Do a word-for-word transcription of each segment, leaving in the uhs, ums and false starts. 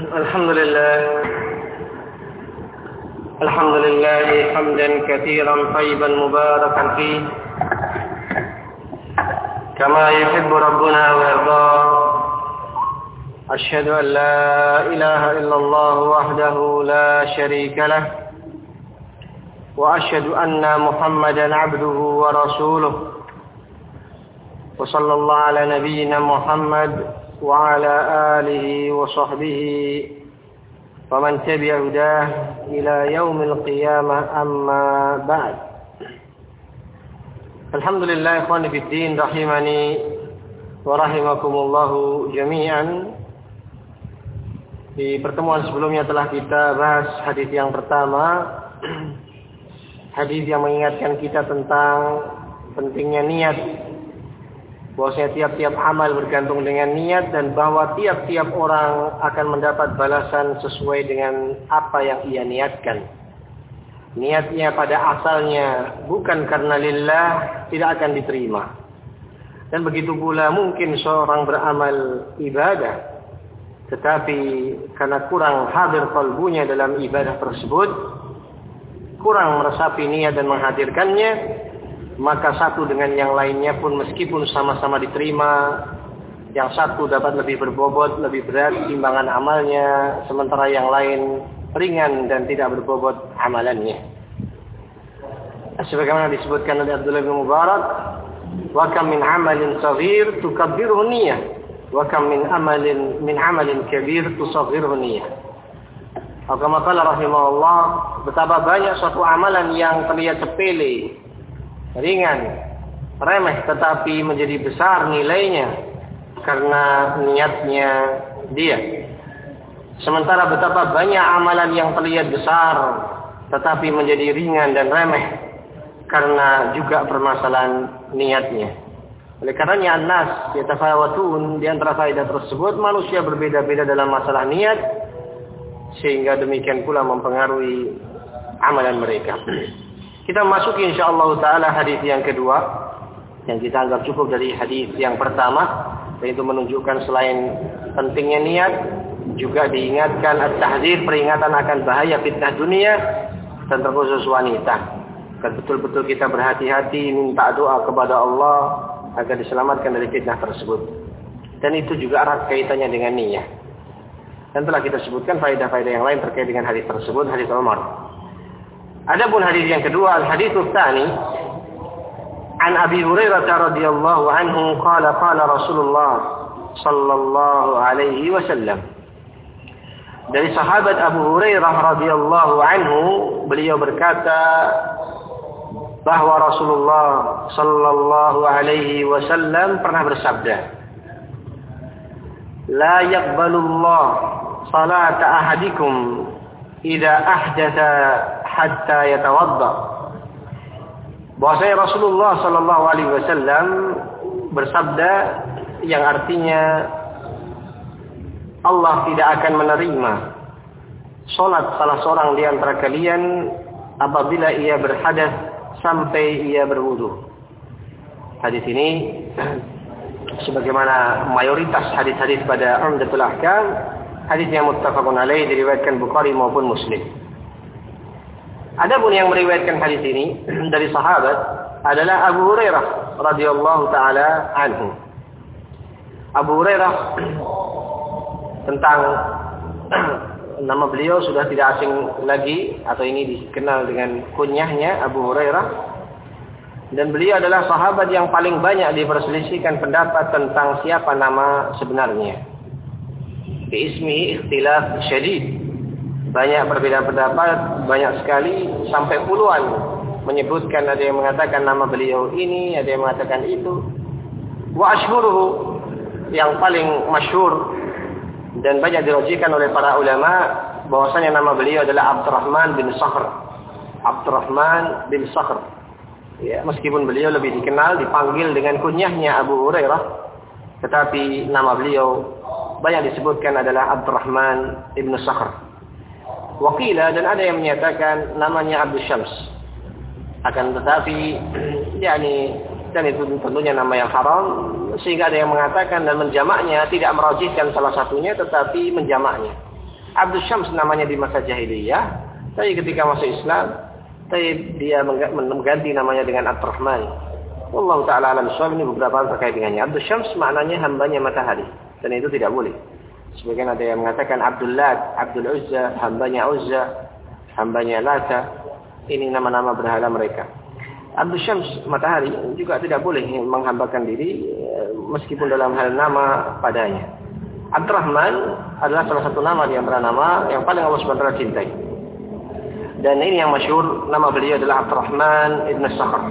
الحمد لله الحمد لله حمدا كثيرا طيبا مباركا فيه كما يحب ربنا ويرضى. أشهد أن لا إله إلا الله وحده لا شريك له وأشهد أن محمدا عبده ورسوله وصلى الله على نبينا محمد وعلى آله وصحبه ومن تبع هداه إلى يوم القيامة أما بعد. Alhamdulillah ikhwani fiddin rahimani wa rahimakumullahu jami'an. Di pertemuan sebelumnya telah kita bahas hadis yang pertama, hadis yang mengingatkan kita tentang pentingnya niat, bahwasanya tiap-tiap amal bergantung dengan niat dan bahwa tiap-tiap orang akan mendapat balasan sesuai dengan apa yang ia niatkan. Niatnya pada asalnya bukan karena lillah tidak akan diterima. Dan begitu pula mungkin seorang beramal ibadah tetapi karena kurang hadir qalbunya dalam ibadah tersebut, kurang meresapi niat dan menghadirkannya, maka satu dengan yang lainnya pun meskipun sama-sama diterima, yang satu dapat lebih berbobot, lebih berat timbangan amalnya, sementara yang lain ringan dan tidak berbobot amalannya. Sebagaimana disebutkan oleh Abdullah bin Mubarak, wa kam min amalin saghir tukabbiruhu niyyah, wa kam min amalin min amalin kabir tusaghiruhu niyyah. Kama qala rahimahullah, betapa banyak suatu amalan yang terlihat sepele, ringan, remeh, tetapi menjadi besar nilainya karena niatnya dia. Sementara betapa banyak amalan yang terlihat besar tetapi menjadi ringan dan remeh karena juga permasalahan niatnya. Oleh karenanya an-nas yatafawatun, di antara faedah tersebut manusia berbeda-beda dalam masalah niat, sehingga demikian pula mempengaruhi amalan mereka. Kita masuki insyaallah taala hadis yang kedua yang kita anggap cukup dari hadis yang pertama, yaitu menunjukkan selain pentingnya niat juga diingatkan at-tahdzir, peringatan akan bahaya fitnah dunia dan terkhusus wanita. Dan betul-betul kita berhati-hati minta doa kepada Allah agar diselamatkan dari fitnah tersebut. Dan itu juga erat kaitannya dengan niat. Dan telah kita sebutkan faedah-faedah yang lain terkait dengan hadis tersebut, hadis Umar. Adapun hadis yang kedua, al-hadits tsani an Abi Hurairah radhiyallahu anhu qala qala Rasulullah sallallahu alaihi wasallam. Dari sahabat Abu Hurairah radhiyallahu anhu, beliau berkata bahwa Rasulullah sallallahu alaihi wasallam pernah bersabda, la yaqbalullah salata ahadikum idza ahdatha hatta yatawadda. Bahwasanya Rasulullah sallallahu alaihi wasallam bersabda yang artinya Allah tidak akan menerima salat salah seorang di antara kalian apabila ia berhadas sampai ia berwudu. Hadis ini sebagaimana mayoritas hadis-hadis pada Umdatul Ahkam, hadis yang muttafaqun alaih, diriwayatkan Bukhari maupun Muslim. Adapun yang meriwayatkan hadis ini dari sahabat adalah Abu Hurairah radhiyallahu taala anhu. Abu Hurairah, tentang nama beliau sudah tidak asing lagi, atau ini dikenal dengan kunyahnya Abu Hurairah, dan beliau adalah sahabat yang paling banyak diperselisihkan pendapat tentang siapa nama sebenarnya. Bi ismihi ikhtilaf syadid, banyak perbedaan pendapat, banyak sekali, sampai puluhan menyebutkan, ada yang mengatakan nama beliau ini, ada yang mengatakan itu. Wa asyhuruhu, yang paling masyhur dan banyak dirajikan oleh para ulama, bahwasanya nama beliau adalah Abdurrahman bin Sakhr. Abdurrahman bin Sakhr. Ya, meskipun beliau lebih dikenal, dipanggil dengan kunyahnya Abu Hurairah, tetapi nama beliau banyak disebutkan adalah Abdurrahman ibn Sakhr. Waqila, dan ada yang menyatakan namanya Abdul Syams. Akan tetapi, yakni, dan itu tentunya nama yang haram, sehingga ada yang mengatakan dan menjamaknya, tidak merajihkan salah satunya tetapi menjamaknya. Abdul Syams namanya di masa jahiliyah, tapi ketika masuk Islam, tapi dia mengganti namanya dengan Abdurrahman. Wallahu ta'ala alam bissawab. Ini beberapa hal terkait dengannya. Abdul Syams maknanya hambanya matahari, dan itu tidak boleh. Sebagian ada yang mengatakan Abdul Lat, Abdul Uzza, hambanya Uzza, hambanya Lata. Ini nama-nama berhala mereka. Abdul Syams matahari juga tidak boleh menghambakan diri meskipun dalam hal nama padanya. Abdurrahman adalah salah satu nama di antara nama yang paling Allah subhanahu wa taala cintai. Dan ini yang masyhur, nama beliau adalah Abdurrahman ibn Sakhr.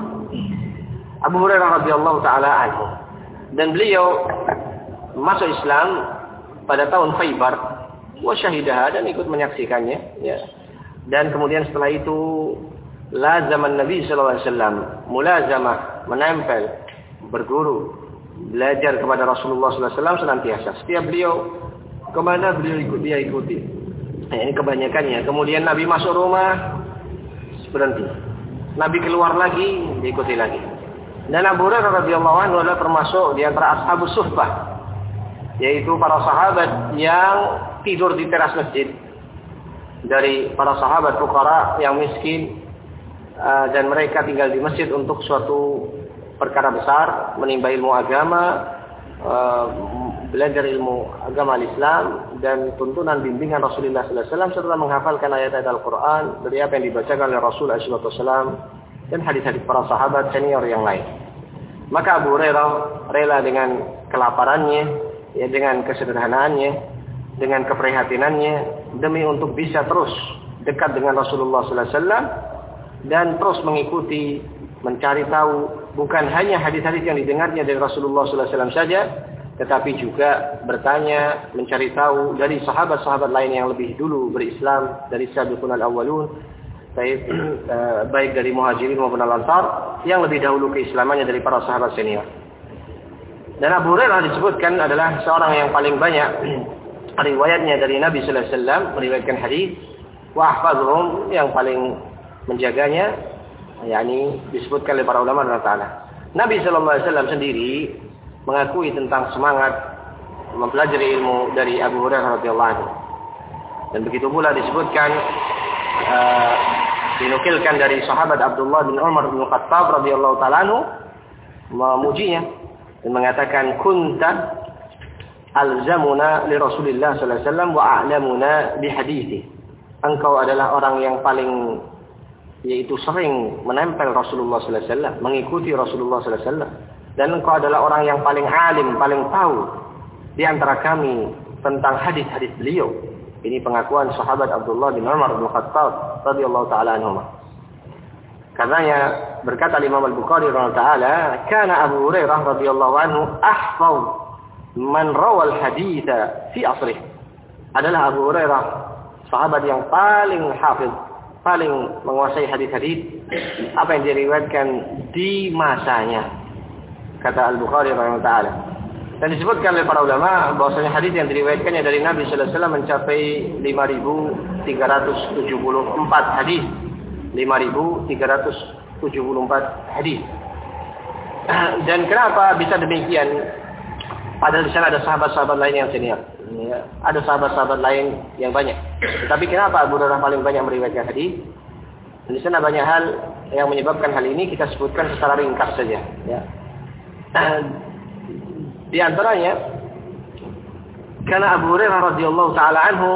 Abu Hurairah radhiyallahu taala anhu. Dan beliau masuk Islam pada tahun Khaybar, wa syahidah, dan ikut menyaksikannya, ya. Dan kemudian setelah itu lazaman Nabi sallallahu alaihi wasallam, mulazamah, menempel, berguru, belajar kepada Rasulullah sallallahu alaihi wasallam senantiasa. Setiap beliau kemana beliau ikut, dia ikuti. Nah, ini kebanyakannya. Kemudian Nabi masuk rumah, berhenti. Nabi keluar lagi, diikuti lagi. Dan Abu Hurairah radhiyallahu anhu adalah termasuk di antara ashabus suhbah, yaitu para sahabat yang tidur di teras masjid. Dari para sahabat fuqara yang miskin, uh, dan mereka tinggal di masjid untuk suatu perkara besar, menimba ilmu agama, uh, belajar ilmu agama Islam, dan tuntunan bimbingan Rasulullah sallallahu alaihi wasallam, serta menghafalkan ayat-ayat Al-Quran dari apa yang dibacakan oleh Rasul sallallahu alaihi wasallam dan hadis-hadis para sahabat senior yang lain. Maka Abu Hurairah rela dengan kelaparannya, ya, dengan kesederhanaannya, dengan keprihatinannya, demi untuk bisa terus dekat dengan Rasulullah sallallahu alaihi wasallam dan terus mengikuti, mencari tahu bukan hanya hadis-hadis yang didengarnya dari Rasulullah sallallahu alaihi wasallam saja, tetapi juga bertanya, mencari tahu dari sahabat-sahabat lain yang lebih dulu berislam, dari sabiqun al-awwalun, baik, baik dari muhajirin maupun al-ansar yang lebih dahulu keislamannya dari para sahabat senior. Dan Abu Hurairah disebutkan adalah seorang yang paling banyak riwayatnya dari Nabi sallallahu alaihi wasallam, meriwayatkan hadis, wa ahfazuhum, yang paling menjaganya, yakni disebutkan oleh para ulama dan ta'ala. Nabi sallallahu alaihi wasallam sendiri mengakui tentang semangat mempelajari ilmu dari Abu Hurairah radhiyallahu anhu. Dan begitu pula disebutkan, uh, dinukilkan dari sahabat Abdullah bin Umar bin Khattab radhiyallahu ta'ala anhu, memujinya dan mengatakan, kunta alzamuna li Rasulillah sallallahu alaihi wasallam wa a'lamuna bi hadithi. Engkau adalah orang yang paling, yaitu sering menempel Rasulullah sallallahu alaihi wasallam, mengikuti Rasulullah sallallahu alaihi wasallam, dan engkau adalah orang yang paling alim, paling tahu di antara kami tentang hadis-hadis beliau. Ini pengakuan sahabat Abdullah bin Umar bin Khattab radhiyallahu taala anhu. Karenanya berkata Imam Al-Bukhari radhiyallahu taala, kana Abu Hurairah radhiyallahu anhu ahfaz man rawal haditha fi asrih. Adalah Abu Hurairah sahabat yang paling hafiz, paling menguasai hadis-hadis apa yang diriwayatkan di masanya, kata Al-Bukhari rahimahullah taala. Dan disebutkan oleh para ulama bahwasanya hadis yang diriwayatkannya dari Nabi sallallahu alaihi wasallam mencapai lima ribu tiga ratus tujuh puluh empat hadis. lima ribu tiga ratus tujuh puluh empat hadis. Dan kenapa bisa demikian? Padahal di sana ada sahabat-sahabat lain yang senior. Ya, ada sahabat-sahabat lain yang banyak. Tetapi kenapa Abu Hurairah paling banyak meriwayatkan hadis? Di sana banyak hal yang menyebabkan hal ini, kita sebutkan secara ringkas saja. Ya. Di antaranya, karena Abu Hurairah radhiyallahu taala anhu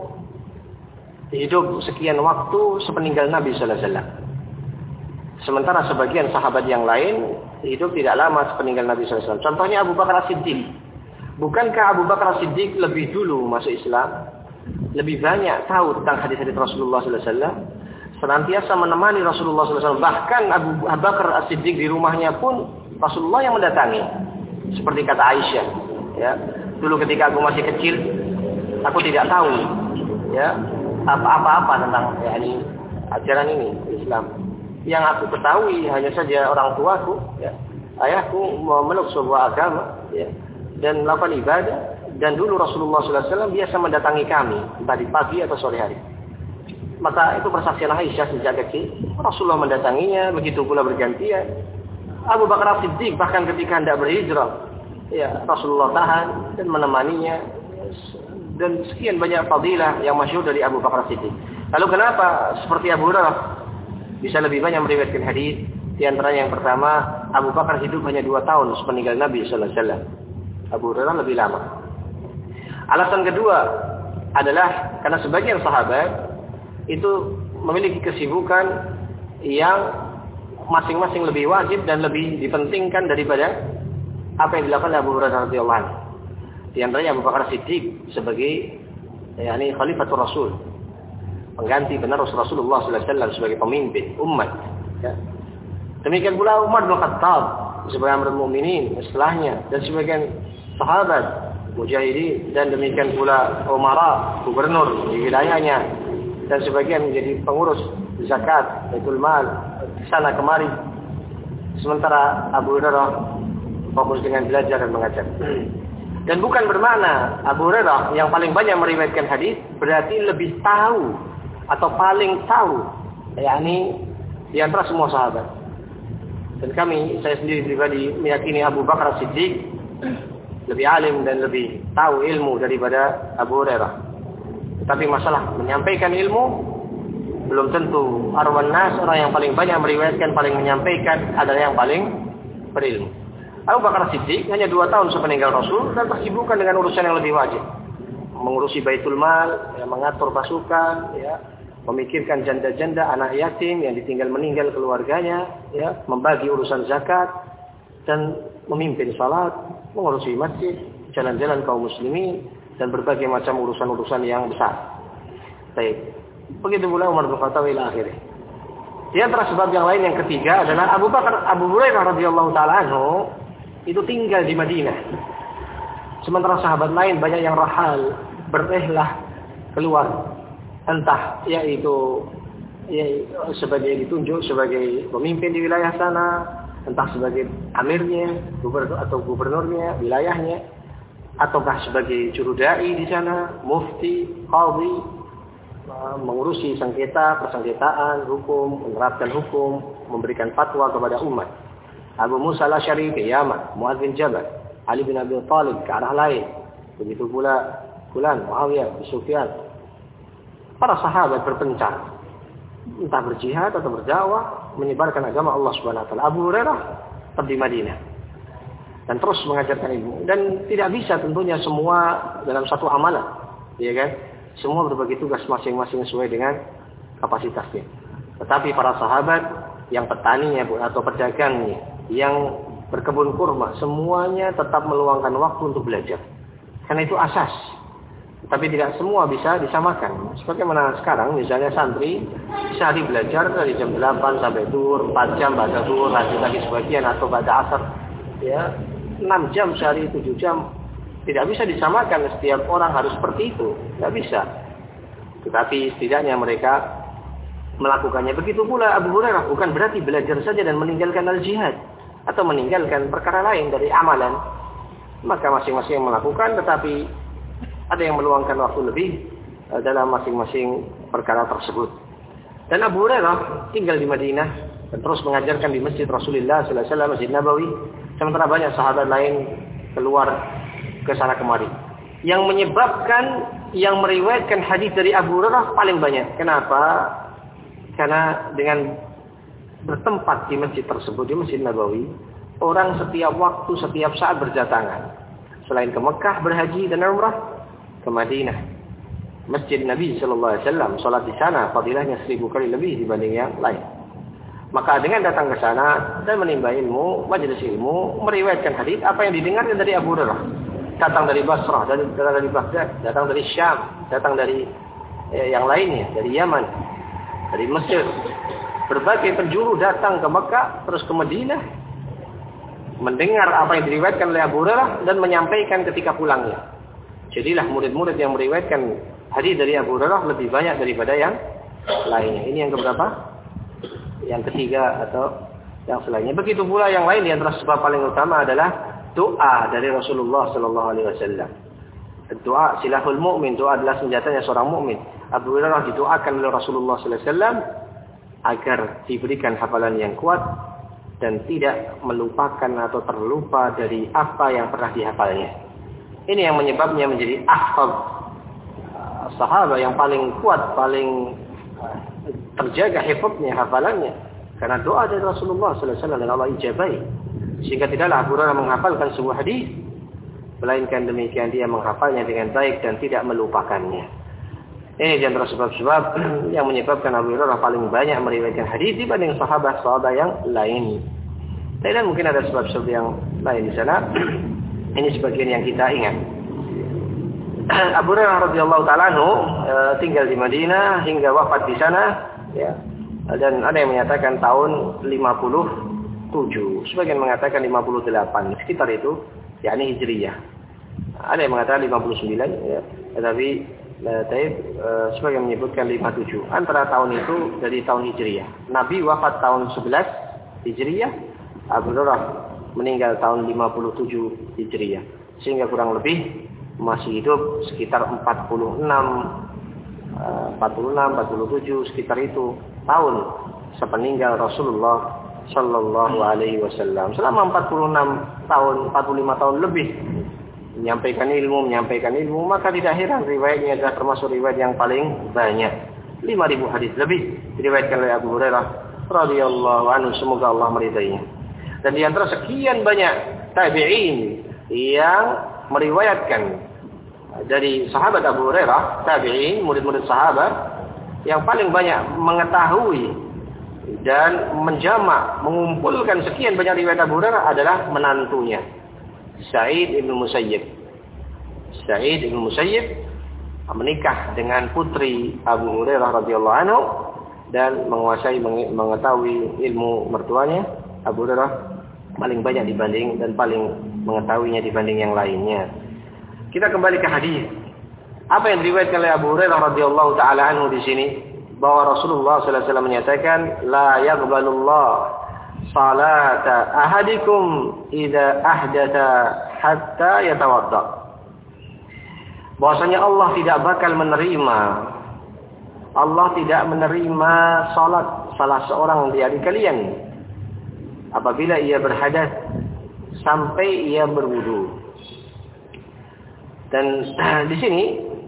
hidup sekian waktu sepeninggal Nabi sallallahu alaihi wasallam. Sementara sebagian sahabat yang lain hidup tidak lama sepeninggal Nabi sallallahu alaihi wasallam. Contohnya Abu Bakar As-Siddiq. Bukankah Abu Bakar As-Siddiq lebih dulu masuk Islam, lebih banyak tahu tentang hadis-hadis Rasulullah sallallahu alaihi wasallam, senantiasa menemani Rasulullah sallallahu alaihi wasallam. Bahkan Abu Bakar As-Siddiq di rumahnya pun Rasulullah yang mendatangi. Seperti kata Aisyah, ya, dulu ketika aku masih kecil, aku tidak tahu, ya, apa-apa tentang, ya, ini ajaran ini Islam. Yang aku ketahui hanya saja orang tuaku, ya, ayahku memeluk sebuah agama, ya, dan melakukan ibadah. Dan dulu Rasulullah sallallahu alaihi wasallam biasa mendatangi kami, entah di pagi atau sore hari. Maka itu persaksian Aisyah sejak kecil. Rasulullah mendatanginya, begitu pula bergantian. Abu Bakar As-Siddiq bahkan ketika hendak berhijrah, ya, Rasulullah tahan dan menemaninya dan sekian banyak fadilah yang masyhur dari Abu Bakar Siddiq. Lalu kenapa seperti Abu Hurairah bisa lebih banyak meriwayatkan hadis? Di antaranya yang pertama, Abu Bakar hidup hanya dua tahun sepeninggal Nabi sallallahu alaihi wasallam. Abu Hurairah lebih lama. Alasan kedua adalah karena sebagian sahabat itu memiliki kesibukan yang masing-masing lebih wajib dan lebih dipentingkan daripada apa yang dilakukan oleh Abu Hurairah radhiyallahu anhu. Di antaranya Abu Bakar Siddiq sebagai yakni khalifatul Rasul, pengganti penerus Rasulullah sallallahu alaihi wasallam sebagai pemimpin umat. Ya. Demikian pula Umar bin Khattab sebagai Amirul Mukminin setelahnya, dan sebagian sahabat mujahidin, dan demikian pula umara, gubernur di wilayahnya, dan sebagian menjadi pengurus zakat, baitul mal, sana kemari. Sementara Abu Hurairah fokus dengan belajar dan mengajar. Dan bukan bermakna Abu Hurairah yang paling banyak meriwayatkan hadis berarti lebih tahu atau paling tahu, yakni di antara semua sahabat. Dan kami, saya sendiri pribadi meyakini Abu Bakar Siddiq lebih alim dan lebih tahu ilmu daripada Abu Hurairah. Tetapi masalah menyampaikan ilmu belum tentu arwan nas, orang yang paling banyak meriwayatkan, paling menyampaikan adalah yang paling berilmu. Abu Bakar Siddiq hanya dua tahun sepeninggal Rasul dan tersibukkan dengan urusan yang lebih wajib. Mengurusi baitul mal, ya, mengatur pasukan, ya, memikirkan janda-janda, anak yatim yang ditinggal meninggal keluarganya, ya, membagi urusan zakat, dan memimpin salat, mengurusi masjid, jalan-jalan kaum muslimin, dan berbagai macam urusan-urusan yang besar. Baik. Begitu pula Umar bin Khattab ila akhirnya. Di antara sebab yang lain yang ketiga adalah Abu Bakar Abu Hurairah radhiyallahu taala anhu itu tinggal di Madinah. Sementara sahabat lain banyak yang rahal, berrihlah keluar. Entah yaitu ya, sebagai ditunjuk sebagai pemimpin di wilayah sana, entah sebagai amirnya, gubernur atau gubernurnya, wilayahnya, ataukah sebagai juru dai di sana, mufti, qadhi, mengurusi sengketa, persengketaan, hukum, menerapkan hukum, memberikan fatwa kepada umat. Abu Musa al-Asy'ari ke Yaman, Mu'adz bin Jabal, Ali bin Abi Thalib ke arah lain, begitu pula Fulan, Muawiyah, Sufyan. Para sahabat berpencar, entah berjihad atau berdakwah, menyebarkan agama Allah Subhanahu wa taala. Abu Hurairah tetap di Madinah dan terus mengajarkan ilmu. Dan tidak bisa tentunya semua dalam satu amalan, ya kan? Semua berbagi tugas masing-masing sesuai dengan kapasitasnya. Tetapi para sahabat yang petaninya atau pedagangnya, yang berkebun kurma, semuanya tetap meluangkan waktu untuk belajar. Karena itu asas. Tapi tidak semua bisa disamakan. Sebagaimana sekarang misalnya santri sehari belajar dari jam delapan sampai zuhur, empat jam baca zuhur, lanjut lagi sebagian atau baca asar, ya, enam jam sehari, tujuh jam. Tidak bisa disamakan, setiap orang harus seperti itu. Tidak bisa. Tetapi setidaknya mereka melakukannya. Begitu pula Abu Hurairah, bukan berarti belajar saja dan meninggalkan al-jihad atau meninggalkan perkara lain dari amalan. Maka masing-masing melakukan, tetapi ada yang meluangkan waktu lebih dalam masing-masing perkara tersebut. Dan Abu Hurairah tinggal di Madinah dan terus mengajarkan di Masjid Rasulullah sallallahu alaihi wasallam, Masjid Nabawi. Sementara banyak sahabat lain keluar ke sana kemari. Yang menyebabkan yang meriwayatkan hadis dari Abu Hurairah paling banyak. Kenapa? Karena dengan bertempat di masjid tersebut, di Masjid Nabawi, orang setiap waktu, setiap saat berdatangan. Selain ke Mekah berhaji dan umrah, ke Madinah, Masjid Nabi sallallahu alaihi wasallam, salat di sana fadilahnya seribu kali lebih dibanding yang lain. Maka dengan datang ke sana dan menimba ilmu, majelis ilmu, meriwayatkan hadis apa yang didengarkan dari Abu Hurairah, datang dari Basrah, datang dari Baghdad, datang dari Syam, datang dari eh, yang lainnya, dari Yaman, dari Mesir, berbagai penjuru datang ke Mekah, terus ke Madinah, mendengar apa yang diriwayatkan oleh Abu Hurairah dan menyampaikan ketika pulangnya. Jadilah murid-murid yang meriwayatkan hadis dari Abu Hurairah lebih banyak daripada yang lainnya. Ini yang keberapa? Yang ketiga atau yang selainnya. Begitu pula yang lain, yang antara sebab paling utama adalah doa dari Rasulullah sallallahu alaihi wasallam. Doa silahul mukmin, doa adalah senjatanya seorang mukmin. Abu Hurairah didoakan oleh Rasulullah sallallahu alaihi wasallam agar diberikan hafalan yang kuat dan tidak melupakan atau terlupa dari apa yang pernah dihafalnya. Ini yang menyebabnya menjadi ahfaz, sahabat yang paling kuat, paling terjaga hifdznya, hafalannya. Karena doa dari Rasulullah sallallahu alaihi wasallam dan Allah ijabahi. Sehingga tidaklah Abu Hurairah menghafalkan sebuah hadis, melainkan demikian dia menghafalnya dengan baik dan tidak melupakannya. Ini di antara sebab-sebab yang menyebabkan Abu Hurairah paling banyak meriwayatkan hadis dibanding sahabat-sahabat yang lain. Dan mungkin ada sebab-sebab yang lain di sana. Ini sebagian yang kita ingat. Abu Hurairah radhiyallahu taala anhu tinggal di Madinah hingga wafat di sana, ya. Dan ada yang menyatakan tahun lima puluh tujuh, sebagian mengatakan lima puluh delapan, sekitar itu, yakni Hijriyah. Ada yang mengatakan lima puluh sembilan, ya. Tetapi Taib sebagian menyebutkan lima puluh tujuh. Antara tahun itu dari tahun Hijriyah. Nabi wafat tahun sebelas Hijriyah, Abu Hurairah meninggal tahun lima puluh tujuh Hijriyah. Sehingga kurang lebih masih hidup sekitar empat puluh enam, empat puluh enam, empat puluh tujuh, sekitar itu tahun sepeninggal Rasulullah Sallallahu Alaihi Wasallam. Selama empat puluh enam tahun, empat puluh lima tahun lebih menyampaikan ilmu, menyampaikan ilmu, maka tidak heran riwayatnya adalah termasuk riwayat yang paling banyak. lima ribu hadis lebih diriwayatkan oleh Abu Hurairah radhiyallahu anhu, semoga Allah meridainya. Dan di antara sekian banyak tabi'in yang meriwayatkan dari sahabat Abu Hurairah, tabi'in, murid-murid sahabat, yang paling banyak mengetahui dan menjamak, mengumpulkan sekian banyak riwayat Abu Hurairah adalah menantunya, Sa'id ibn Musayyib. Sa'id ibn Musayyib menikah dengan putri Abu Hurairah radhiyallahu anhu dan menguasai, mengetahui ilmu mertuanya. Abu Hurairah paling banyak dibanding dan paling mengetahuinya dibanding yang lainnya. Kita kembali ke hadis. Apa yang diriwayatkan oleh Abu Hurairah radhiyallahu taala anhu di sini, bahwa Rasulullah sallallahu alaihi wasallam menyatakan, la yaqbalullah salata ahadikum idza ahdatha hatta yatawadda. Bahwasanya Allah tidak bakal menerima, Allah tidak menerima salat salah seorang dari kalian apabila ia berhadas sampai ia berwudu. Dan di sini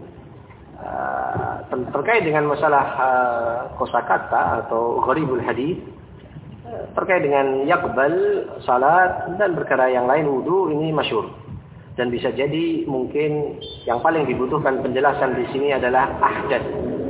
uh, terkait dengan masalah uh, kosakata atau gharibul hadis, uh, terkait dengan yaqbal salat dan perkara yang lain wudu, ini masyhur. Dan bisa jadi mungkin yang paling dibutuhkan penjelasan di sini adalah ahdath.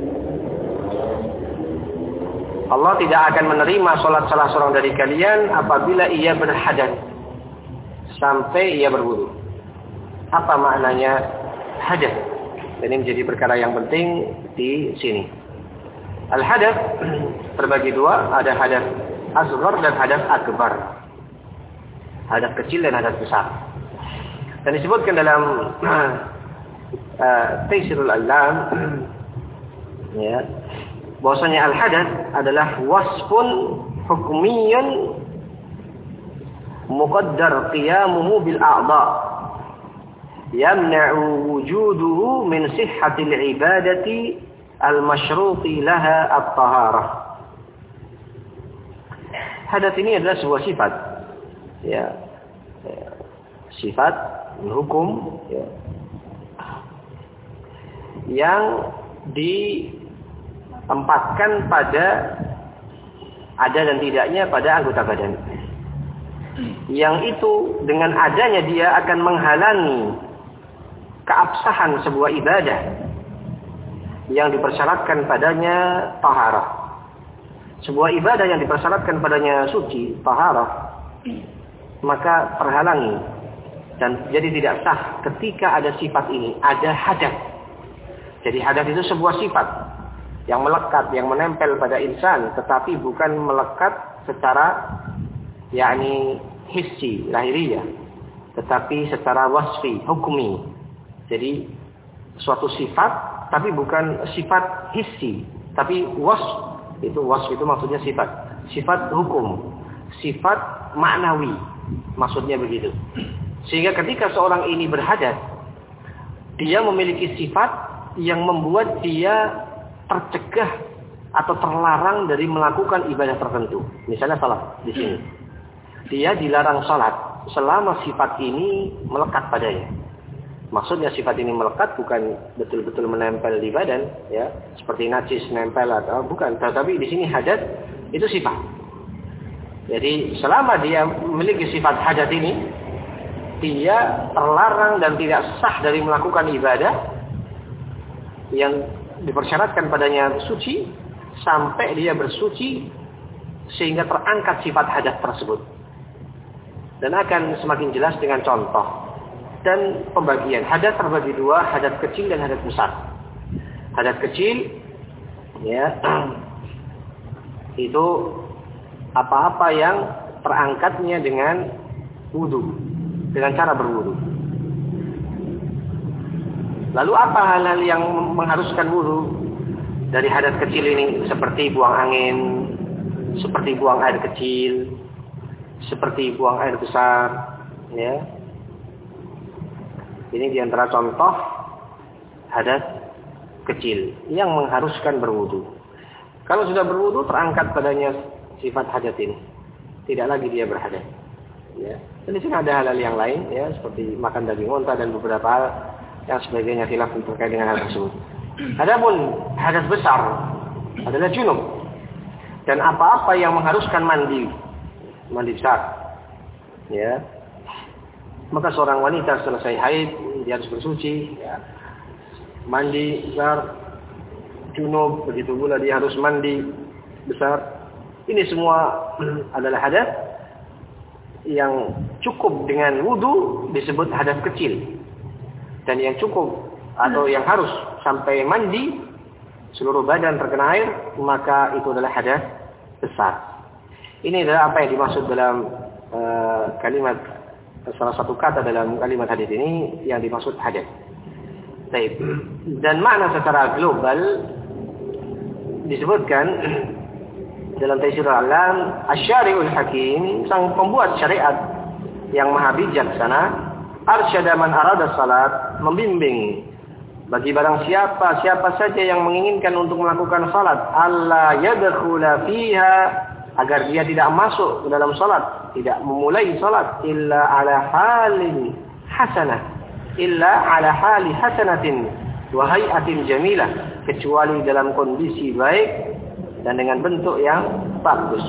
Allah tidak akan menerima salat salah seorang dari kalian apabila ia berhadas sampai ia berwudu. Apa maknanya hadath? Ini menjadi perkara yang penting di sini. Al-hadath terbagi dua, ada hadath asghar dan hadath akbar. Hadath kecil dan hadath besar. Dan disebutkan dalam uh, Taysirul Alam, ya, bahwasanya al-hadath adalah wasfun hukmiyyun muqaddar qiyamuhu bil a'dha yamna'u wujuduhu min sihhatil ibadati al-masyruti laha at-taharah. Hadath ini adalah sebuah sifat, ya, sifat hukum, ya, yang ditempatkan pada ada dan tidaknya pada anggota badan, yang itu dengan adanya dia akan menghalangi keabsahan sebuah ibadah yang dipersyaratkan padanya taharah. Sebuah ibadah yang dipersyaratkan padanya suci, taharah, maka terhalangi dan jadi tidak sah ketika ada sifat ini, ada hadath. Jadi hadath itu sebuah sifat yang melekat, yang menempel pada insan, tetapi bukan melekat secara yakni hissi, lahiriah, tetapi secara wasfi, hukmi. Jadi suatu sifat, tapi bukan sifat hissi, tapi wasf. Itu wasf itu maksudnya sifat, sifat hukum, sifat maknawi, maksudnya begitu. Sehingga ketika seorang ini berhadas, dia memiliki sifat yang membuat dia tercegah atau terlarang dari melakukan ibadah tertentu. Misalnya salat di sini, dia dilarang salat selama sifat ini melekat padanya. Maksudnya sifat ini melekat bukan betul-betul menempel di badan, ya, seperti najis nempel atau bukan. Tetapi di sini hadas itu sifat. Jadi selama dia memiliki sifat hadas ini, dia terlarang dan tidak sah dari melakukan ibadah yang dipersyaratkan padanya suci sampai dia bersuci sehingga terangkat sifat hadas tersebut. Dan akan semakin jelas dengan contoh. Dan pembagian hadas terbagi dua, hadas kecil dan hadas besar. Hadas kecil, ya, itu apa-apa yang terangkatnya dengan wudu, dengan cara berwudu. Lalu apa hal-hal yang mengharuskan wudu dari hadas kecil ini? Seperti buang angin, seperti buang air kecil, seperti buang air besar, ya. Ini diantara contoh hadas kecil yang mengharuskan berwudu. Kalau sudah berwudu terangkat padanya sifat hadas ini, tidak lagi dia berhadas. Ya. Dan di sini ada hal-hal yang lain, ya, seperti makan daging unta dan beberapa hal yang sebagainya khilaf terkait dengan hal tersebut. Adapun hadas besar adalah junub dan apa-apa yang mengharuskan mandi, mandi besar, ya. Maka seorang wanita selesai haid, dia harus bersuci, ya. Mandi besar, junub, begitu pula dia harus mandi besar. Ini semua adalah hadas yang cukup dengan wudu disebut hadas kecil. Dan yang cukup atau yang harus sampai mandi seluruh badan terkena air, maka itu adalah hadas besar. Ini adalah apa yang dimaksud dalam uh, kalimat, salah satu kata dalam kalimat hadis ini yang dimaksud hadas. Baik. Dan makna secara global disebutkan dalam Taisirul Alam, Asy-Syari'ul Hakim, sang pembuat syariat yang maha bijaksana, arsyada man arada salat, membimbing bagi barang siapa siapa saja yang menginginkan untuk melakukan salat, alla yadkhula fiha, agar dia tidak masuk ke dalam salat, tidak memulai salat illa ala halin hasanah, illa ala hali hasanatin wa hay'atin jamilah, kecuali dalam kondisi baik dan dengan bentuk yang bagus.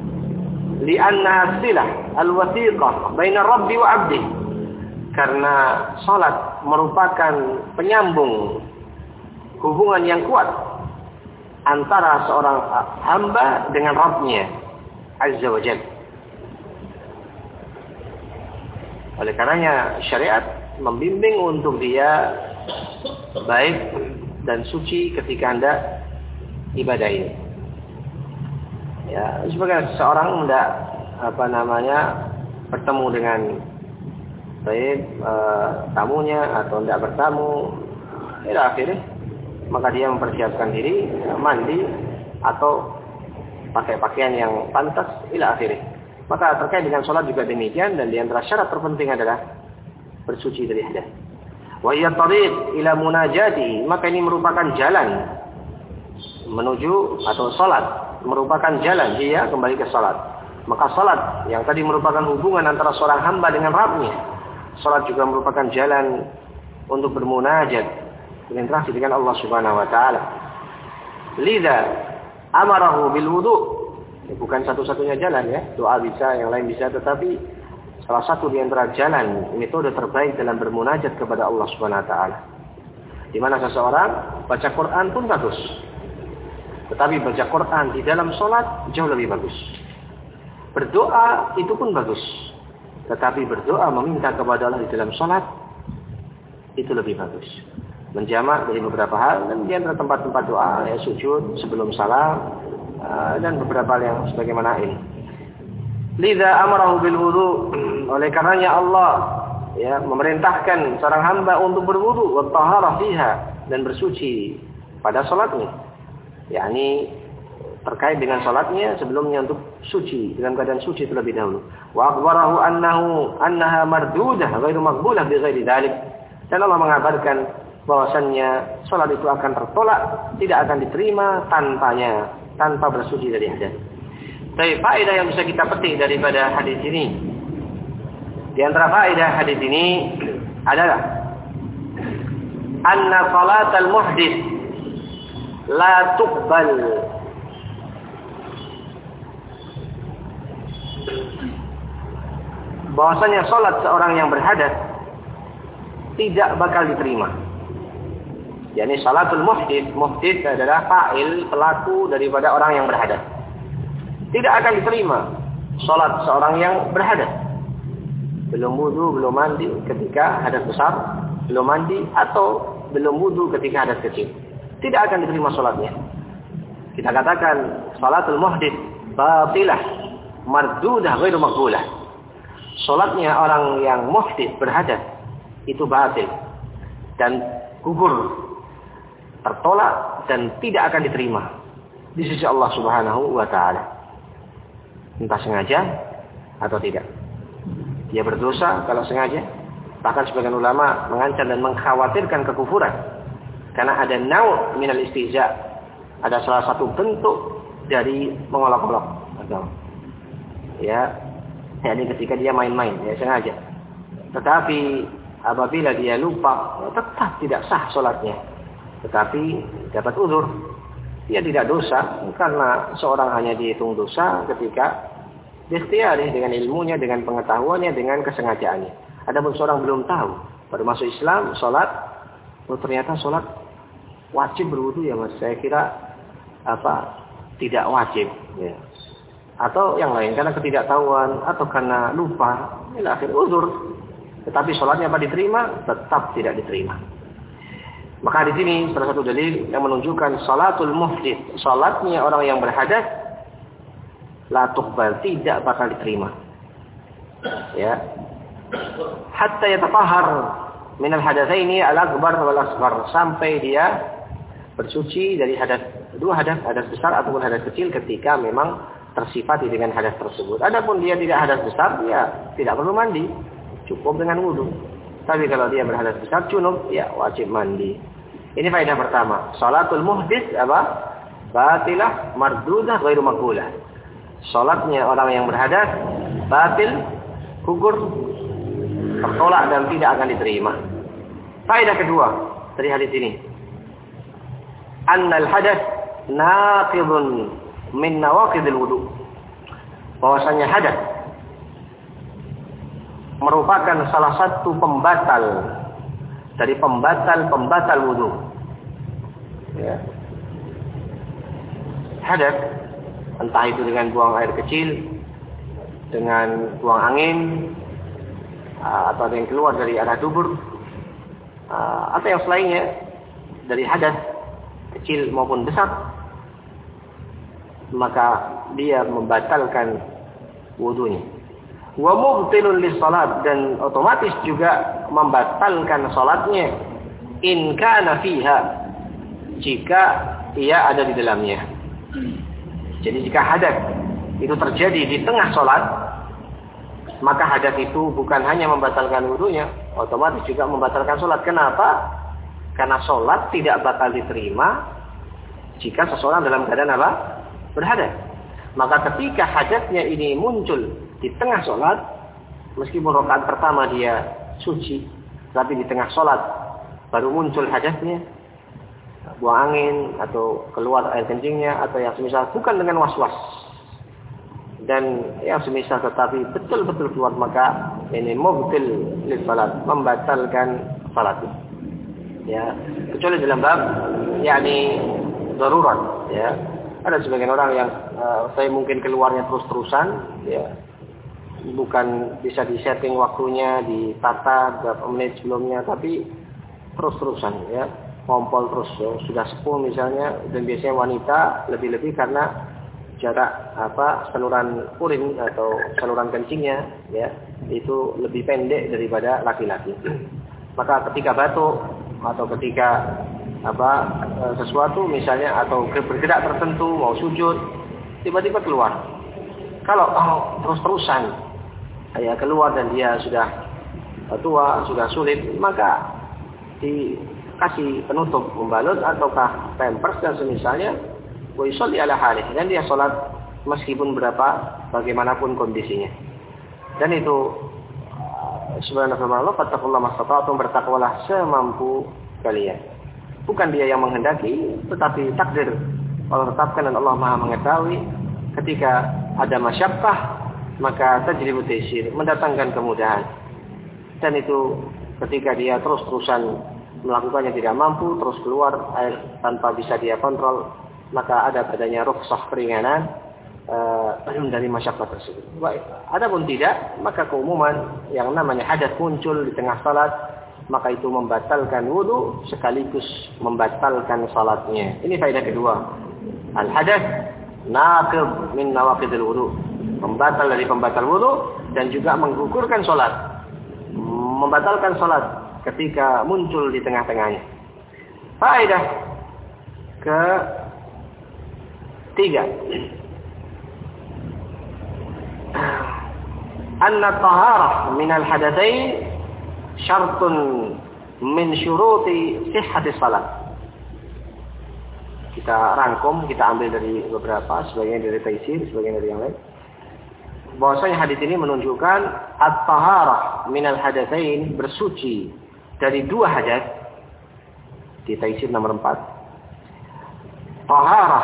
Li'anna silah al-wathiqah baina rabbi wa 'abdi, karena salat merupakan penyambung hubungan yang kuat antara seorang hamba dengan Rabb-Nya Azza wa Jalla. Oleh karenanya syariat membimbing untuk dia baik dan suci ketika hendak ibadah ini. Ya, sebagai seorang hendak apa namanya bertemu dengan baik e, tamunya atau hendak bertamu, ila akhirnya, maka dia mempersiapkan diri, mandi atau pakai pakaian yang pantas, ila akhirnya. Maka terkait dengan sholat juga demikian, dan di antara syarat terpenting adalah bersuci dari hadas. Wa hiya tariq ila munajati, maka ini merupakan jalan menuju atau sholat merupakan jalan dia kembali ke sholat. Maka sholat yang tadi merupakan hubungan antara seorang hamba dengan Rabb-Nya, sholat juga merupakan jalan untuk bermunajat, berinteraksi dengan Allah Subhanahu wa taala. Lidza amarahu bil wudu, bukan satu-satunya jalan, ya, doa bisa, yang lain bisa, tetapi salah satu di antara jalan metode terbaik dalam bermunajat kepada Allah Subhanahu wa taala. Di mana seseorang baca Quran pun bagus, tetapi baca Quran di dalam sholat jauh lebih bagus. Berdoa itu pun bagus, tetapi berdoa meminta kepada Allah di dalam sholat itu lebih bagus. Menjamak dari beberapa hal, dan di antara tempat-tempat doa, ya, sujud sebelum salam, uh, dan beberapa hal yang sebagaimana ini. Lidza amarahu bil wudu, oleh karenanya Allah, ya, memerintahkan seorang hamba untuk berwudu, wa tahara fiha, dan bersuci pada salatnya. yakni terkait dengan salatnya sebelumnya untuk suci, dalam keadaan suci terlebih dahulu. Wa akhbarahu annahu annaha mardudah ghairu maqbulah bi ghairi dzalik. Dan Allah mengabarkan bahwasannya salat itu akan tertolak, tidak akan diterima tanpanya, tanpa bersuci dari hadas. Tapi faedah yang bisa kita petik daripada hadis ini, di antara faedah hadis ini adalah anna salatal muhdits la tuqbal. Bahwasanya salat seorang yang berhadas tidak bakal diterima. Yani salatul muhdits, muhdits adalah fa'il, pelaku daripada orang yang berhadas. Tidak akan diterima salat seorang yang berhadas. Belum wudu, belum mandi ketika hadas besar, belum mandi atau belum wudu ketika hadas kecil. Tidak akan diterima salatnya. Kita katakan salatul muhdits batilah, mardudah, ghairu maqbulah. Salatnya orang yang muhdits berhadas itu batil dan gugur, tertolak dan tidak akan diterima di sisi Allah Subhanahu wa taala. Entah sengaja atau tidak. Dia berdosa kalau sengaja. Bahkan sebagian ulama mengancam dan mengkhawatirkan kekufuran. Karena ada nau' minal istihza. Ada salah satu bentuk dari mengolok-olok. Ya, yakni ketika dia main-main, ya sengaja. Tetapi apabila dia lupa, tetap tidak sah salatnya. Tetapi dapat uzur. Dia tidak dosa karena seorang hanya dihitung dosa ketika ikhtiari dengan ilmunya, dengan pengetahuannya, dengan kesengajaannya. Adapun seorang belum tahu, baru masuk Islam, salat, oh ternyata salat wajib berwudu ya Mas. Saya kira apa tidak wajib ya. Atau yang lain karena ketidaktahuan atau karena lupa, ini akhir uzur. Tetapi salatnya apa diterima? Tetap tidak diterima. Maka di sini salah satu dalil yang menunjukkan salatul muhdits, salatnya orang yang berhadas la tuqbal, tidak bakal diterima. Ya. Hatta yatahhar min al-hadatsaini al-akbar wal asghar, sampai dia bersuci dari hadas dua hadas, hadas besar ataupun hadas kecil ketika memang tersifati dengan hadas tersebut. Adapun dia tidak hadas besar, ya tidak perlu mandi, cukup dengan wudu. Tapi kalau dia berhadas besar junub, ya wajib mandi. Ini faedah pertama. Salatul muhdits apa? Batilah, mardudah, ghairu maqbulah. Salatnya orang yang berhadas batil, gugur, tertolak dan tidak akan diterima. Faedah kedua dari hadis ini. Annal hadats naqidun min nawaqidil wudu. Bahwasanya hadas merupakan salah satu pembatal dari pembatal-pembatal wudu. Ya. Hadas, entah itu dengan buang air kecil, dengan buang angin, atau ada yang keluar dari arah dubur, atau yang selainnya dari hadas kecil maupun besar, maka dia membatalkan wudunya. Wa mubtilun lis-salat, dan otomatis juga membatalkan salatnya in kana fiha, jika ia ada di dalamnya. Jadi jika hadas itu terjadi di tengah salat, maka hadas itu bukan hanya membatalkan wudunya, otomatis juga membatalkan salat. Kenapa? Karena salat tidak bakal diterima jika seseorang dalam keadaan apa? Berhadas. Maka ketika hadasnya ini muncul di tengah sholat, meskipun rakaat pertama dia suci, tapi di tengah sholat baru muncul hadasnya, buang angin atau keluar air kencingnya atau yang semisal, bukan dengan was-was dan yang semisal, tetapi betul-betul keluar, maka ini mubtil lis salat, membatalkan salat. Ya, kecuali dalam bab yakni darurat, ya. Ada sebagian orang yang uh, saya mungkin keluarnya terus-terusan, ya. Bukan bisa disetting waktunya, ditata berapa menit sebelumnya, tapi terus-terusan, ya, ngompol terus, ya. Sudah sepuh misalnya, dan biasanya wanita lebih-lebih karena jarak apa saluran urin atau saluran kencingnya, ya, itu lebih pendek daripada laki-laki. Maka ketika batuk atau ketika apa sesuatu misalnya atau bergerak tertentu mau sujud, tiba-tiba keluar. Kalau oh, terus-terusan ya keluar dan dia sudah tua, sudah sulit, maka dikasih penutup membalut ataukah pampers dan semisalnya, wa yusalli ala halih, dan dia salat meskipun berapa bagaimanapun kondisinya. Dan itu sebenarnya firman Allah, fattaqullaha mastata'tum, bertakwalah semampu kalian. Bukan dia yang menghendaki, tetapi takdir Allah tetapkan dan Allah Maha mengetahui. Ketika ada masyaqqah, maka tajribu taysir, mendatangkan kemudahan. Dan itu ketika dia terus-terusan melakukannya tidak mampu, terus keluar air tanpa bisa dia kontrol, maka ada padanya rukhsah keringanan uh, dari masyaqqah tersebut. Baik, adapun tidak, maka keumuman yang namanya hadas muncul di tengah salat, maka itu membatalkan wudu sekaligus membatalkan salatnya. Ini faedah kedua. Al-hadas naqid min nawaqidil wudu, membatal dari pembatal wudu dan juga menggugurkan salat, membatalkan salat ketika muncul di tengah-tengahnya. Faedah ke tiga. Anna taharah min al-hadatsain syartun min syuruti sihhatis salat. Kita rangkum, kita ambil dari beberapa, sebagian dari taysir, sebagian dari yang lain. Bahwasanya hadis ini menunjukkan at-taharah min al-hadatsain, bersuci dari dua hadas. Di taysir nomor empat. Taharah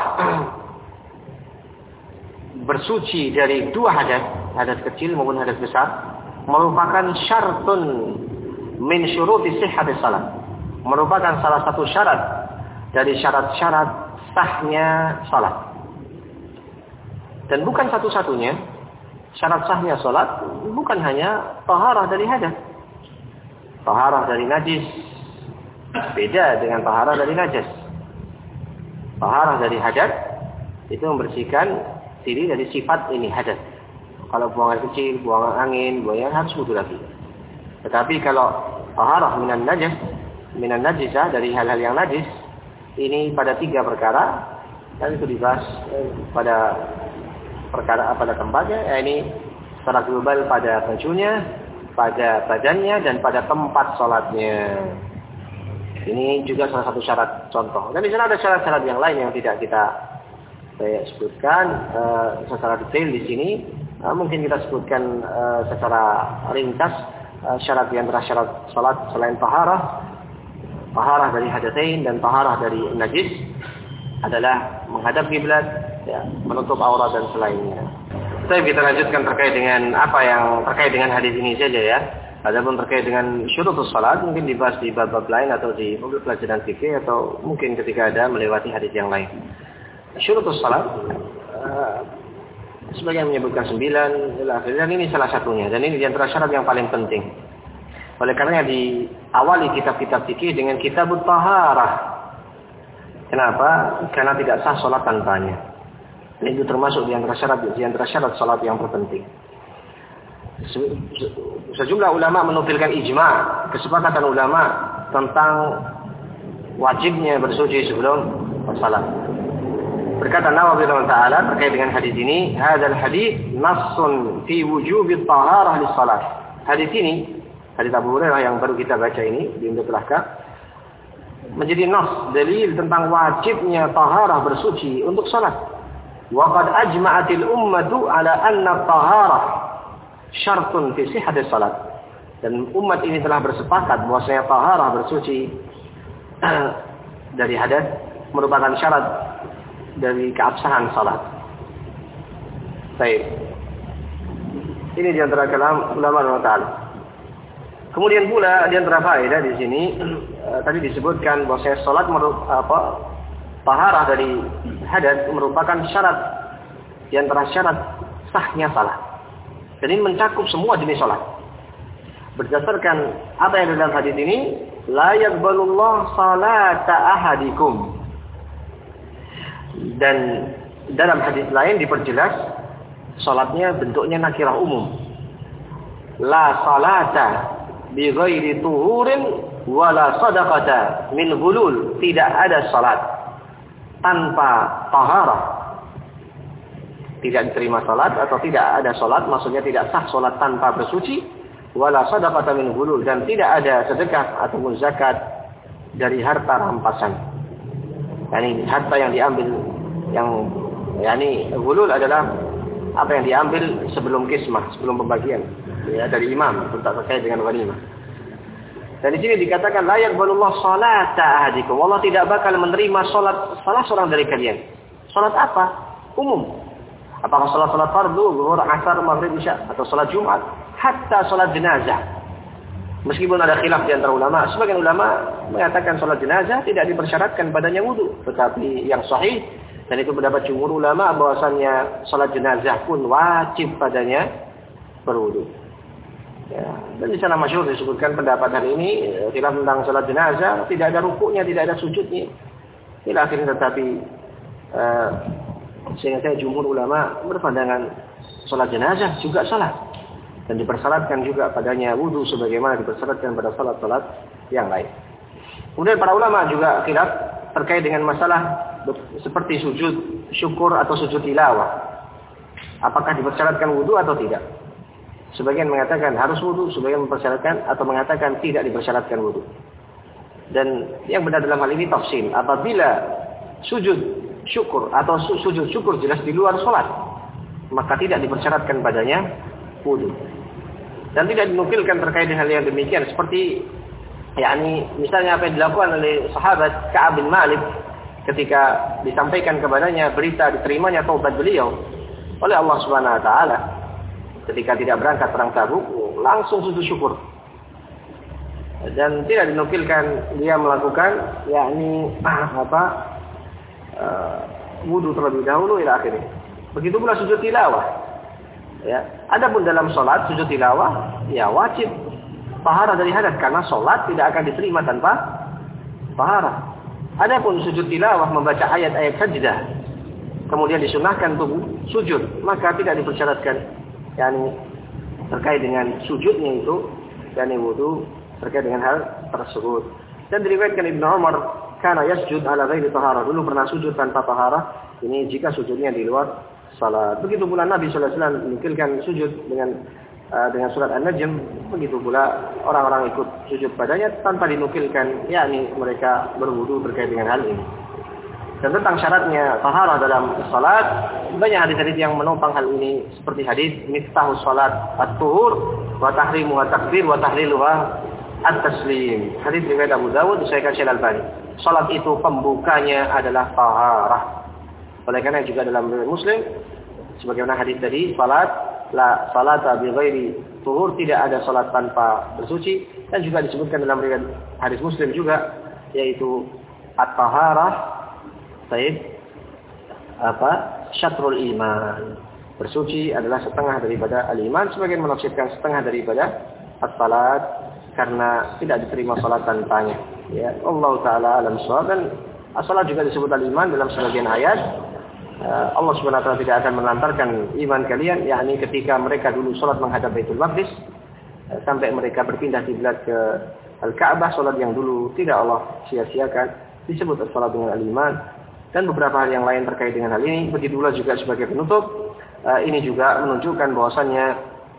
bersuci dari dua hadas, hadas kecil maupun hadas besar, merupakan syartun min syuruti sihhatis salat. Merupakan salah satu syarat dari syarat-syarat sahnya salat. Dan bukan satu-satunya. Syarat sahnya salat bukan hanya taharah dari hadas. Taharah dari najis beda dengan taharah dari najas. Taharah dari hadas itu membersihkan diri dari sifat ini hadas. Kalau buang air kecil, buang angin, buang air harus wudu lagi. Tetapi kalau taharah minan najas, minan najisah, dari hal-hal yang najis, ini pada tiga perkara, dan itu dibahas eh, pada perkara pada tempatnya, ya ini secara global pada bajunya, pada badannya, dan pada tempat sholatnya. Ini juga salah satu syarat contoh. Dan di sana ada syarat-syarat yang lain yang tidak kita saya sebutkan uh, secara detail di sini. Uh, mungkin kita sebutkan uh, secara ringkas uh, syarat di antara syarat salat selain taharah, taharah dari hadatsain dan taharah dari najis adalah menghadap kiblat, ya, menutup aurat dan selainnya. Saya kita lanjutkan terkait dengan apa yang terkait dengan hadis ini saja ya. Adapun terkait dengan syurutus salat mungkin dibahas di bab-bab lain atau di buku pelajaran fikih atau mungkin ketika ada melewati hadis yang lain. Syurutus salat uh, sebagian menyebutkan sembilan, dan ini salah satunya, dan ini di antara syarat yang paling penting. Oleh karenanya diawali kitab-kitab fikih dengan kitabut taharah. Kenapa? Karena tidak sah salat tanpanya. Dan itu termasuk di antara syarat di antara syarat salat yang terpenting. Sejumlah ulama menukilkan ijma, kesepakatan ulama tentang wajibnya bersuci sebelum salat. Berkata Nawawi rahimahullah terkait dengan hadis ini, hadzal hadis nassun fi wujubi taharah lis salat. Hadis ini, hadis Abu Hurairah yang baru kita baca ini di Umdatul Ahkam, menjadi nas, dalil tentang wajibnya taharah bersuci untuk salat. Wa qad ajma'atil ummatu ala anna taharah syartun fi sihhatis salat. Dan umat ini telah bersepakat bahwasanya taharah bersuci dari hadas merupakan syarat dari keabsahan salat. Baik. Ini di antara kalam ulama Ta'ala. Kemudian pula di antara faedah di sini uh, tadi disebutkan bahwa salat apa taharah dari hadas merupakan syarat di antara syarat sahnya salat. Dan ini mencakup semua jenis salat. Berdasarkan apa yang ada dalam hadis ini, la yaqbalullahu salata ahadikum. Dan dalam hadis lain diperjelas salatnya bentuknya nakirah umum. La salata bi ghairi tuhurin wala sadaqata min ghulul. Tidak ada salat tanpa taharah. Tidak diterima salat atau tidak ada salat, maksudnya tidak sah salat tanpa bersuci, wala sadaqata min ghulul, dan tidak ada sedekah ataupun zakat dari harta rampasan. Yani harta yang diambil yang yani ghulul adalah apa yang diambil sebelum kismah, sebelum pembagian ya dari imam, tentang terkait dengan ghanimah. Dan di sini dikatakan la yaqbalullahu sholata ahadikum. Allah tidak bakal menerima salat salah seorang dari kalian. Salat apa? Umum. Apakah salat-salat fardu, zuhur, asar, maghrib, isya atau salat Jumat, hatta salat jenazah. Meskipun ada khilaf di antara ulama, sebagian ulama mengatakan salat jenazah tidak dipersyaratkan padanya wudu, tetapi yang sahih dan itu pendapat jumhur ulama bahwasannya salat jenazah pun wajib padanya berwudu. Ya, dan di sana masyhur disebutkan pendapat hari ini khilaf tentang salat jenazah tidak ada rukuknya, tidak ada sujudnya. Ila akhirnya tetapi uh, sehingga saya jumhur ulama berpandangan salat jenazah juga salat dan dipersyaratkan juga padanya wudu sebagaimana dipersyaratkan pada salat-salat yang lain. Kemudian para ulama juga khilaf terkait dengan masalah seperti sujud syukur atau sujud tilawah. Apakah dipersyaratkan wudu atau tidak? Sebagian mengatakan harus wudu, sebagian mempersyaratkan atau mengatakan tidak dipersyaratkan wudu. Dan yang benar dalam hal ini tafsil. Apabila sujud syukur atau sujud syukur jelas di luar sholat, maka tidak dipersyaratkan padanya wudu. Dan tidak dinukilkan terkait dengan hal yang demikian. Seperti yakni misalnya apa yang dilakukan oleh sahabat Ka'ab bin Malik ketika disampaikan kepadanya berita diterimanya taubat beliau oleh Allah Subhanahu wa taala. Ketika tidak berangkat perang Tabuk, langsung sujud syukur. Dan tidak dinukilkan dia melakukan yakni apa uh, wudu terlebih dahulu ila akhirnya. Begitu pula sujud tilawah. Ya, adapun dalam salat sujud tilawah ya wajib taharah dari hadas karena salat tidak akan diterima tanpa taharah. Adapun sujud tilawah membaca ayat-ayat sajdah kemudian disunahkan untuk sujud, maka tidak dipersyaratkan yakni terkait dengan sujudnya itu yakni wudu terkait dengan hal tersebut. Dan diriwayatkan Ibnu Umar kana yasjud ala ghairi taharah, dulu pernah sujud tanpa taharah, ini jika sujudnya di luar salat. Begitu pula Nabi sallallahu alaihi wasallam menukilkan sujud dengan uh, dengan surat An-Najm, begitu pula orang-orang ikut sujud padanya tanpa dinukilkan yakni mereka berwudu terkait dengan hal ini. Dan tentang syaratnya taharah dalam salat, banyak hadis-hadis yang menopang hal ini seperti hadis miftahus salat at-tuhur wa tahrimuha takbir wa tahliluha at-taslim. Hadis riwayat Abu Dawud disahihkan Syekh Al-Albani. Salat itu pembukanya adalah taharah. Oleh karena juga dalam riwayat Muslim sebagaimana hadis tadi, salat la salata bi ghairi tuhur, tidak ada salat tanpa bersuci, dan juga disebutkan dalam riwayat hadis Muslim juga yaitu at-taharah Baik, apa syatrul iman, bersuci adalah setengah daripada al-iman. Sebagian menafsirkan setengah daripada as-salat karena tidak diterima salat tanpanya. Ya, Allah Taala alam shawab. Dan as-salat juga disebut al-iman dalam sebagian ayat. Allah Subhanahu wa taala tidak akan melantarkan iman kalian, yakni ketika mereka dulu salat menghadap Baitul Maqdis sampai mereka berpindah kiblat ke Al-Ka'bah, salat yang dulu tidak Allah sia-siakan, disebut as-salat dengan al-iman. Dan beberapa hal yang lain terkait dengan hal ini. Begitulah juga sebagai penutup, uh, ini juga menunjukkan bahwasannya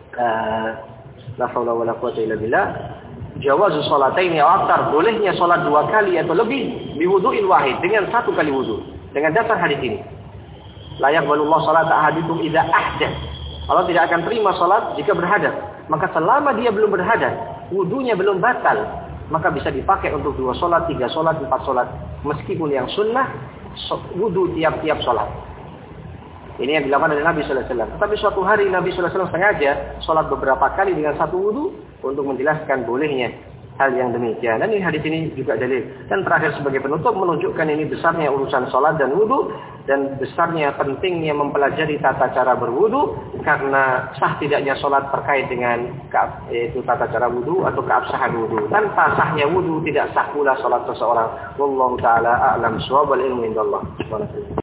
la haula wala quwwata illa billah, jawazu sholataini aw aktsar, bolehnya salat dua kali atau lebih bi wudu'il wahid, dengan satu kali wudu. Dengan dasar hadis ini, la yaqbalullahu salata ahadikum idza ahdath, Allah tidak akan terima salat jika berhadas. Maka selama dia belum berhadas, wudunya belum batal, maka bisa dipakai untuk dua salat, tiga salat, empat salat, meskipun yang sunnah wudu tiap-tiap sholat. Ini yang dilakukan oleh Nabi sallallahu alaihi wasallam. Tetapi suatu hari Nabi sallallahu alaihi wasallam sengaja sholat beberapa kali dengan satu wudu untuk menjelaskan bolehnya hal yang demikian. Dan ini hadis ini juga dalil. Dan terakhir sebagai penutup menunjukkan ini besarnya urusan sholat dan wudu, dan besarnya pentingnya mempelajari tata cara berwudu, karena sah tidaknya sholat terkait dengan yaitu tata cara wudu atau keabsahan wudu. Tanpa sahnya wudu tidak sah pula sholat seseorang. Wallahu taala a'lam shawab, wal ilmu indallah.